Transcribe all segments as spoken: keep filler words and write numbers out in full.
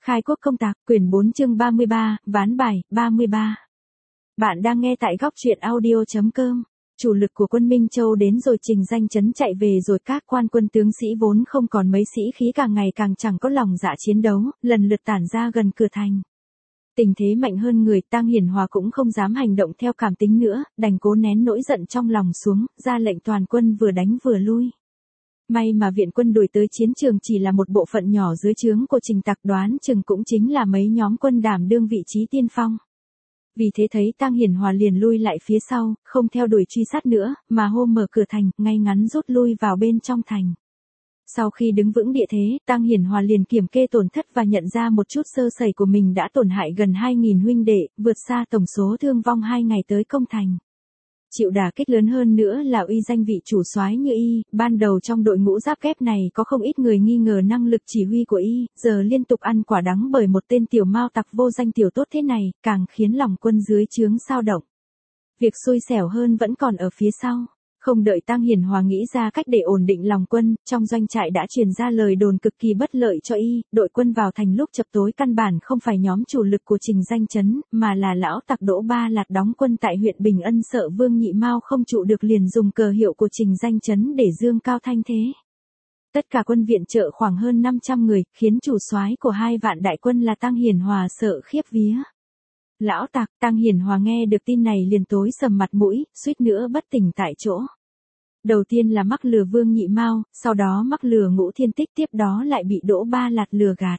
Khai quốc công tạc, quyển bốn chương ba mươi ba, ván bài, ba mươi ba. Bạn đang nghe tại góc truyện audio.com. Chủ lực của quân Minh Châu đến rồi, Trình Danh Chấn chạy về rồi, các quan quân tướng sĩ vốn không còn mấy sĩ khí càng ngày càng chẳng có lòng dạ chiến đấu, lần lượt tản ra gần cửa thành. Tình thế mạnh hơn người, Tang Hiển Hòa cũng không dám hành động theo cảm tính nữa, đành cố nén nỗi giận trong lòng xuống, ra lệnh toàn quân vừa đánh vừa lui. May mà viện quân đuổi tới chiến trường chỉ là một bộ phận nhỏ dưới trướng của Trình Tặc, đoán chừng cũng chính là mấy nhóm quân đảm đương vị trí tiên phong. Vì thế thấy Tang Hiển Hòa liền lui lại phía sau, không theo đuổi truy sát nữa, mà hô mở cửa thành, ngay ngắn rút lui vào bên trong thành. Sau khi đứng vững địa thế, Tang Hiển Hòa liền kiểm kê tổn thất và nhận ra một chút sơ sẩy của mình đã tổn hại gần hai nghìn huynh đệ, vượt xa tổng số thương vong hai ngày tới công thành. Chịu đả kích lớn hơn nữa là uy danh vị chủ soái như y, ban đầu trong đội ngũ giáp kép này có không ít người nghi ngờ năng lực chỉ huy của y, giờ liên tục ăn quả đắng bởi một tên tiểu mao tặc vô danh tiểu tốt thế này, càng khiến lòng quân dưới trướng xao động. Việc xui xẻo hơn vẫn còn ở phía sau. Không đợi Tang Hiển Hòa nghĩ ra cách để ổn định lòng quân, trong doanh trại đã truyền ra lời đồn cực kỳ bất lợi cho y, đội quân vào thành lúc chập tối căn bản không phải nhóm chủ lực của Trình Danh Chấn, mà là lão tặc Đỗ Ba Lạt đóng quân tại huyện Bình Ân, sợ Vương Nhị Mao không trụ được liền dùng cờ hiệu của Trình Danh Chấn để dương cao thanh thế. Tất cả quân viện trợ khoảng hơn năm trăm người, khiến chủ soái của hai vạn đại quân là Tang Hiển Hòa sợ khiếp vía. Lão tặc, Tang Hiển Hòa nghe được tin này liền tối sầm mặt mũi, suýt nữa bất tỉnh tại chỗ. Đầu tiên là mắc lừa Vương Nhị Mao, sau đó mắc lừa Ngũ Thiên Tích, tiếp đó lại bị Đỗ Ba Lạt lừa gạt.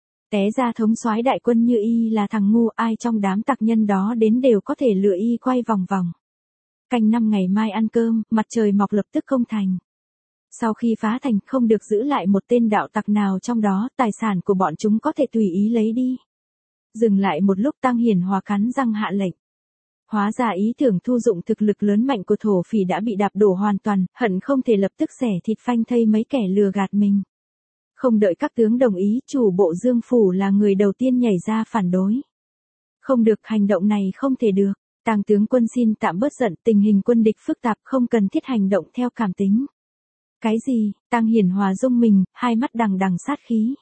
Té ra thống soái đại quân như y là thằng ngu, ai trong đám tặc nhân đó đến đều có thể lừa y quay vòng vòng. Canh năm ngày mai ăn cơm, mặt trời mọc lập tức công thành. Sau khi phá thành không được giữ lại một tên đạo tặc nào trong đó, tài sản của bọn chúng có thể tùy ý lấy đi. Dừng lại một lúc, Tang Hiển Hòa cắn răng hạ lệnh. Hóa ra ý tưởng thu dụng thực lực lớn mạnh của thổ phỉ đã bị đạp đổ hoàn toàn, hận không thể lập tức xẻ thịt phanh thây mấy kẻ lừa gạt mình. Không đợi các tướng đồng ý, chủ bộ Dương Phủ là người đầu tiên nhảy ra phản đối. Không được, hành động này không thể được. Tang tướng quân xin tạm bớt giận, tình hình quân địch phức tạp, không cần thiết hành động theo cảm tính. Cái gì? Tang Hiển Hòa rung mình, hai mắt đằng đằng sát khí.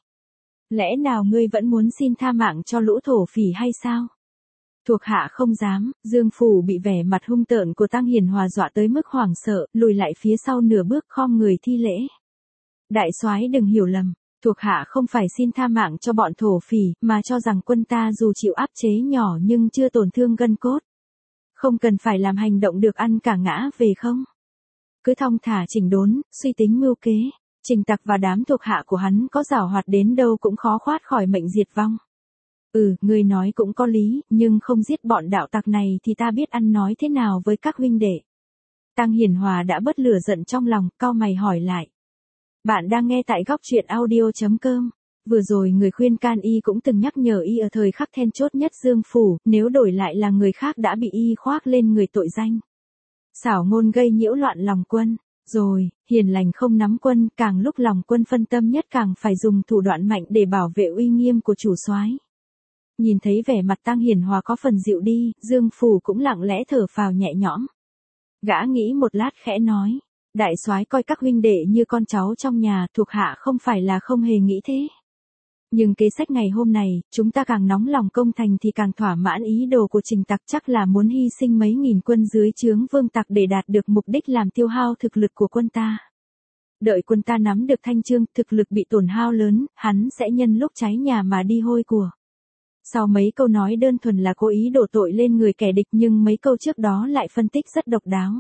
Lẽ nào ngươi vẫn muốn xin tha mạng cho lũ thổ phỉ hay sao? Thuộc hạ không dám. Dương Phủ bị vẻ mặt hung tợn của Tang Hiển Hòa dọa tới mức hoảng sợ, lùi lại phía sau nửa bước, khom người thi lễ. Đại soái đừng hiểu lầm, thuộc hạ không phải xin tha mạng cho bọn thổ phỉ, mà cho rằng quân ta dù chịu áp chế nhỏ nhưng chưa tổn thương gân cốt. Không cần phải làm hành động được ăn cả ngã về không? Cứ thong thả chỉnh đốn, suy tính mưu kế. Trình Tặc và đám thuộc hạ của hắn có giảo hoạt đến đâu cũng khó thoát khỏi mệnh diệt vong. Ừ, ngươi nói cũng có lý, nhưng không giết bọn đạo tặc này thì ta biết ăn nói thế nào với các huynh đệ. Tang Hiển Hòa đã bớt lửa giận trong lòng, cau mày hỏi lại. Bạn đang nghe tại góc truyện audio.com. Vừa rồi người khuyên can y cũng từng nhắc nhở y ở thời khắc then chốt nhất Dương Phủ, nếu đổi lại là người khác đã bị y khoác lên người tội danh. Xảo ngôn gây nhiễu loạn lòng quân. Rồi, hiền lành không nắm quân, càng lúc lòng quân phân tâm nhất càng phải dùng thủ đoạn mạnh để bảo vệ uy nghiêm của chủ soái. Nhìn thấy vẻ mặt Tang Hiển Hòa có phần dịu đi, Dương Phủ cũng lặng lẽ thở phào nhẹ nhõm. Gã nghĩ một lát khẽ nói, đại soái coi các huynh đệ như con cháu trong nhà, thuộc hạ không phải là không hề nghĩ thế. Nhưng kế sách ngày hôm này, chúng ta càng nóng lòng công thành thì càng thỏa mãn ý đồ của Trình Tặc, chắc là muốn hy sinh mấy nghìn quân dưới trướng Vương Tặc để đạt được mục đích làm tiêu hao thực lực của quân ta. Đợi quân ta nắm được Thanh Chương, thực lực bị tổn hao lớn, hắn sẽ nhân lúc cháy nhà mà đi hôi của. Sau mấy câu nói đơn thuần là cố ý đổ tội lên người kẻ địch, nhưng mấy câu trước đó lại phân tích rất độc đáo.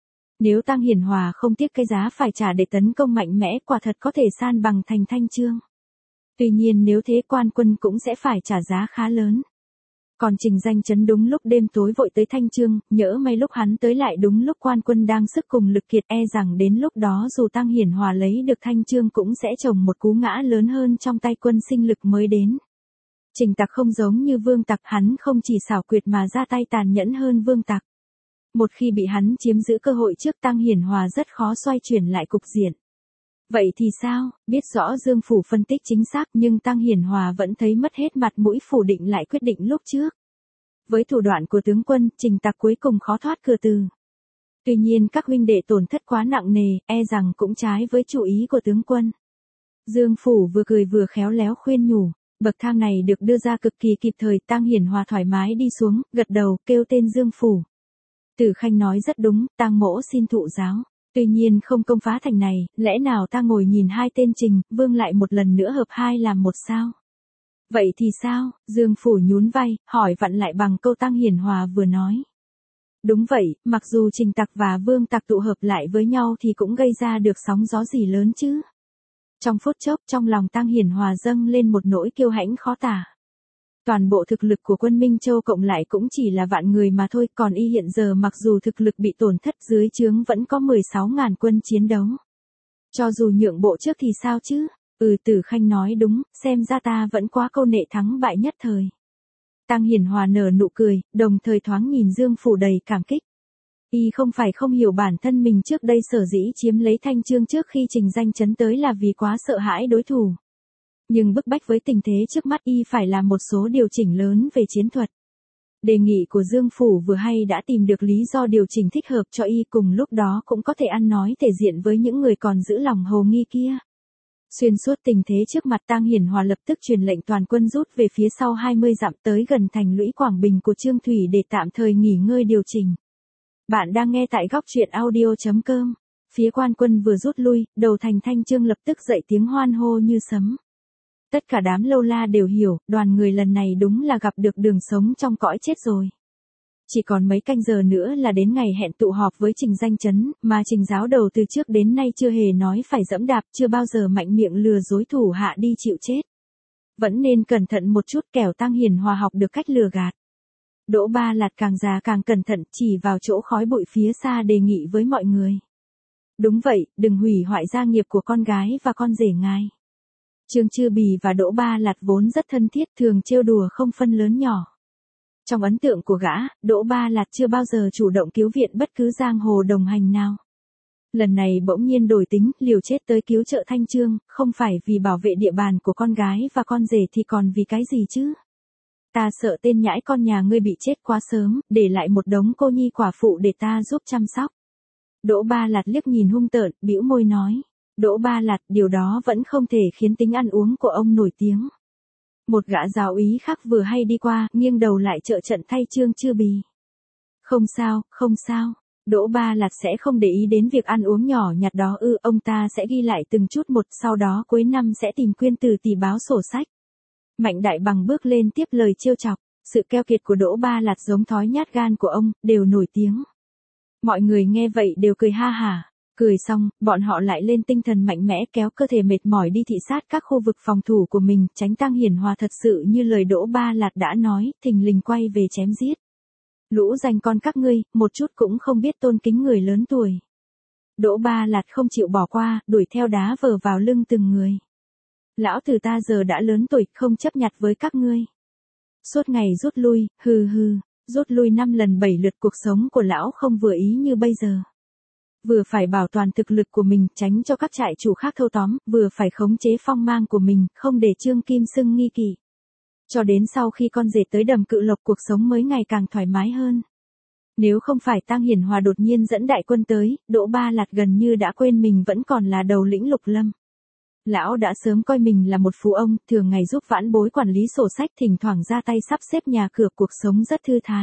Nếu Tang Hiển Hòa không tiếc cái giá phải trả để tấn công mạnh mẽ, quả thật có thể san bằng thành Thanh Chương. Tuy nhiên nếu thế quan quân cũng sẽ phải trả giá khá lớn. Còn Trình Danh Chấn đúng lúc đêm tối vội tới Thanh Chương, nhỡ may lúc hắn tới lại đúng lúc quan quân đang sức cùng lực kiệt, e rằng đến lúc đó dù Tang Hiển Hòa lấy được Thanh Chương cũng sẽ trồng một cú ngã lớn hơn trong tay quân sinh lực mới đến. Trình Tặc không giống như Vương Tặc, hắn không chỉ xảo quyệt mà ra tay tàn nhẫn hơn Vương Tặc. Một khi bị hắn chiếm giữ cơ hội trước, Tang Hiển Hòa rất khó xoay chuyển lại cục diện. Vậy thì sao? Biết rõ Dương Phủ phân tích chính xác nhưng Tang Hiển Hòa vẫn thấy mất hết mặt mũi, phủ định lại quyết định lúc trước. Với thủ đoạn của tướng quân, Trình Tặc cuối cùng khó thoát cửa từ. Tuy nhiên các huynh đệ tổn thất quá nặng nề, e rằng cũng trái với chủ ý của tướng quân. Dương Phủ vừa cười vừa khéo léo khuyên nhủ. Bậc thang này được đưa ra cực kỳ kịp thời, Tang Hiển Hòa thoải mái đi xuống, gật đầu, kêu tên Dương Phủ. Tử Khanh nói rất đúng, Tang mỗ xin thụ giáo. Tuy nhiên không công phá thành này, lẽ nào ta ngồi nhìn hai tên Trình, Vương lại một lần nữa hợp hai làm một sao? Vậy thì sao? Dương Phủ nhún vai, hỏi vặn lại bằng câu Tang Hiển Hòa vừa nói. Đúng vậy, mặc dù Trình Tặc và Vương Tặc tụ hợp lại với nhau thì cũng gây ra được sóng gió gì lớn chứ. Trong phút chốc, trong lòng Tang Hiển Hòa dâng lên một nỗi kiêu hãnh khó tả. Toàn bộ thực lực của quân Minh Châu cộng lại cũng chỉ là vạn người mà thôi, còn y hiện giờ mặc dù thực lực bị tổn thất dưới trướng vẫn có mười sáu ngàn quân chiến đấu. Cho dù nhượng bộ trước thì sao chứ? Ừ, Tử Khanh nói đúng, xem ra ta vẫn quá câu nệ thắng bại nhất thời. Tang Hiển Hòa nở nụ cười, đồng thời thoáng nhìn Dương Phủ đầy cảm kích. Y không phải không hiểu bản thân mình trước đây sở dĩ chiếm lấy Thanh Chương trước khi Trình Danh Chấn tới là vì quá sợ hãi đối thủ. Nhưng bức bách với tình thế trước mắt y phải làm một số điều chỉnh lớn về chiến thuật. Đề nghị của Dương Phủ vừa hay đã tìm được lý do điều chỉnh thích hợp cho y, cùng lúc đó cũng có thể ăn nói thể diện với những người còn giữ lòng hồ nghi kia. Xuyên suốt tình thế trước mặt, Tang Hiển Hòa lập tức truyền lệnh toàn quân rút về phía sau hai mươi dặm tới gần thành lũy Quảng Bình của Trương Thủy để tạm thời nghỉ ngơi điều chỉnh. Bạn đang nghe tại góc truyện audio chấm com. Phía quan quân vừa rút lui, đầu thành Thanh Chương lập tức dậy tiếng hoan hô như sấm. Tất cả đám lâu la đều hiểu, đoàn người lần này đúng là gặp được đường sống trong cõi chết rồi. Chỉ còn mấy canh giờ nữa là đến ngày hẹn tụ họp với Trình Danh Chấn, mà Trình giáo đầu từ trước đến nay chưa hề nói phải dẫm đạp, chưa bao giờ mạnh miệng lừa dối thủ hạ đi chịu chết. Vẫn nên cẩn thận một chút, kẻo Tang Hiển Hòa học được cách lừa gạt. Đỗ Ba Lạt càng già càng cẩn thận, chỉ vào chỗ khói bụi phía xa đề nghị với mọi người. Đúng vậy, đừng hủy hoại gia nghiệp của con gái và con rể ngài. Trương Chư Bì và Đỗ Ba Lạt vốn rất thân thiết, thường trêu đùa không phân lớn nhỏ. Trong ấn tượng của gã, Đỗ Ba Lạt chưa bao giờ chủ động cứu viện bất cứ giang hồ đồng hành nào. Lần này bỗng nhiên đổi tính, liều chết tới cứu trợ Thanh Chương, không phải vì bảo vệ địa bàn của con gái và con rể thì còn vì cái gì chứ? Ta sợ tên nhãi con nhà ngươi bị chết quá sớm, để lại một đống cô nhi quả phụ để ta giúp chăm sóc. Đỗ Ba Lạt liếc nhìn hung tợn, bĩu môi nói. Đỗ Ba Lạt, điều đó vẫn không thể khiến tính ăn uống của ông nổi tiếng. Một gã giáo úy khác vừa hay đi qua, nghiêng đầu lại trợ trận thay Trương Chư Bì. Không sao, không sao. Đỗ Ba Lạt sẽ không để ý đến việc ăn uống nhỏ nhặt đó ư, ông ta sẽ ghi lại từng chút một, sau đó cuối năm sẽ tìm Quyên Từ tỷ báo sổ sách. Mạnh Đại Bằng bước lên tiếp lời trêu chọc, sự keo kiệt của Đỗ Ba Lạt giống thói nhát gan của ông, đều nổi tiếng. Mọi người nghe vậy đều cười ha hả. Cười xong, bọn họ lại lên tinh thần mạnh mẽ kéo cơ thể mệt mỏi đi thị sát các khu vực phòng thủ của mình, tránh Tang Hiển Hòa thật sự như lời Đỗ Ba Lạt đã nói, thình lình quay về chém giết. Lũ danh con các ngươi, một chút cũng không biết tôn kính người lớn tuổi. Đỗ Ba Lạt không chịu bỏ qua, đuổi theo đá vờ vào lưng từng người. Lão tử ta giờ đã lớn tuổi, không chấp nhặt với các ngươi. Suốt ngày rút lui, hừ hừ, rút lui năm lần bảy lượt, cuộc sống của lão không vừa ý như bây giờ. Vừa phải bảo toàn thực lực của mình, tránh cho các trại chủ khác thâu tóm, vừa phải khống chế phong mang của mình, không để Trương Kim Sưng nghi kỵ. Cho đến sau khi con rể tới Đầm Cự Lộc, cuộc sống mới ngày càng thoải mái hơn. Nếu không phải Tang Hiển Hòa đột nhiên dẫn đại quân tới, Đỗ Ba Lạt gần như đã quên mình vẫn còn là đầu lĩnh Lục Lâm. Lão đã sớm coi mình là một phú ông, thường ngày giúp vãn bối quản lý sổ sách, thỉnh thoảng ra tay sắp xếp nhà cửa, cuộc sống rất thư thái.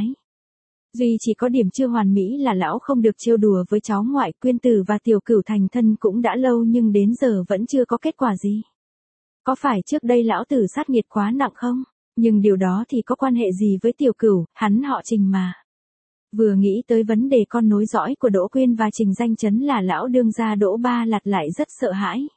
Duy chỉ có điểm chưa hoàn mỹ là lão không được trêu đùa với cháu ngoại Quyên Tử và Tiểu Cửu thành thân cũng đã lâu nhưng đến giờ vẫn chưa có kết quả gì. Có phải trước đây lão tử sát nghiệt quá nặng không? Nhưng điều đó thì có quan hệ gì với Tiểu Cửu, hắn họ Trình mà. Vừa nghĩ tới vấn đề con nối dõi của Đỗ Quyên và Trình Danh Chấn là lão đương gia Đỗ Ba Lạt lại rất sợ hãi.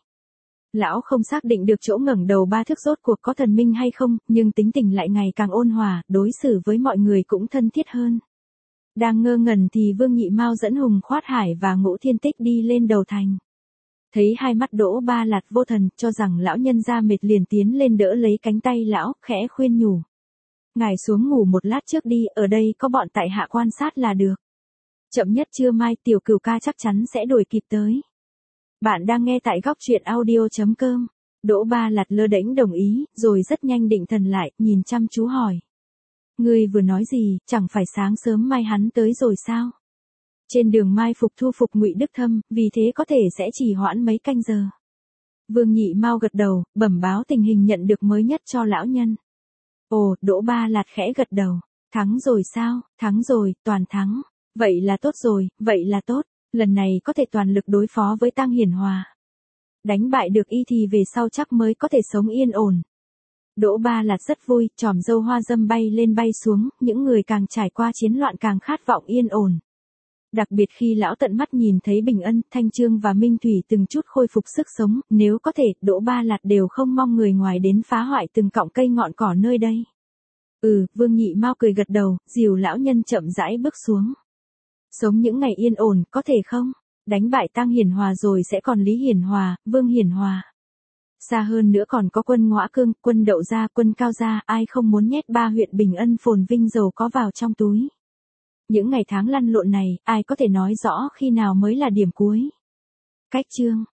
Lão không xác định được chỗ ngẩng đầu ba thước rốt cuộc có thần minh hay không, nhưng tính tình lại ngày càng ôn hòa, đối xử với mọi người cũng thân thiết hơn. Đang ngơ ngẩn thì Vương Nhị Mao dẫn Hùng Khoát Hải và Ngũ Thiên Tích đi lên đầu thành. Thấy hai mắt Đỗ Ba Lạt vô thần, cho rằng lão nhân ra mệt liền tiến lên đỡ lấy cánh tay lão, khẽ khuyên nhủ. Ngài xuống ngủ một lát trước đi, ở đây có bọn tại hạ quan sát là được. Chậm nhất trưa mai Tiểu Cửu ca chắc chắn sẽ đuổi kịp tới. Bạn đang nghe tại góc truyện audio chấm com. Đỗ Ba Lạt lơ đễnh đồng ý, rồi rất nhanh định thần lại, nhìn chăm chú hỏi. Ngươi vừa nói gì, chẳng phải sáng sớm mai hắn tới rồi sao? Trên đường mai phục thu phục Ngụy Đức Thâm, vì thế có thể sẽ chỉ hoãn mấy canh giờ. Vương Nhị Mao gật đầu, bẩm báo tình hình nhận được mới nhất cho lão nhân. Ồ, Đỗ Ba Lạt khẽ gật đầu. Thắng rồi sao? Thắng rồi, toàn thắng. Vậy là tốt rồi, vậy là tốt. Lần này có thể toàn lực đối phó với Tang Hiển Hòa. Đánh bại được y thì về sau chắc mới có thể sống yên ổn. Đỗ Ba Lạt rất vui, chòm râu hoa dâm bay lên bay xuống, những người càng trải qua chiến loạn càng khát vọng yên ổn. Đặc biệt khi lão tận mắt nhìn thấy Bình Ân, Thanh Trương và Minh Thủy từng chút khôi phục sức sống, nếu có thể, Đỗ Ba Lạt đều không mong người ngoài đến phá hoại từng cọng cây ngọn cỏ nơi đây. Ừ, Vương Nhị Mao cười gật đầu, dìu lão nhân chậm rãi bước xuống. Sống những ngày yên ổn, có thể không? Đánh bại Tang Hiển Hòa rồi sẽ còn Lý Hiển Hòa, Vương Hiển Hòa. Xa hơn nữa còn có quân Ngõa Cương, quân Đậu Gia, quân Cao Gia, ai không muốn nhét ba huyện Bình Ân phồn vinh giàu có vào trong túi. Những ngày tháng lăn lộn này, ai có thể nói rõ khi nào mới là điểm cuối. Cách chương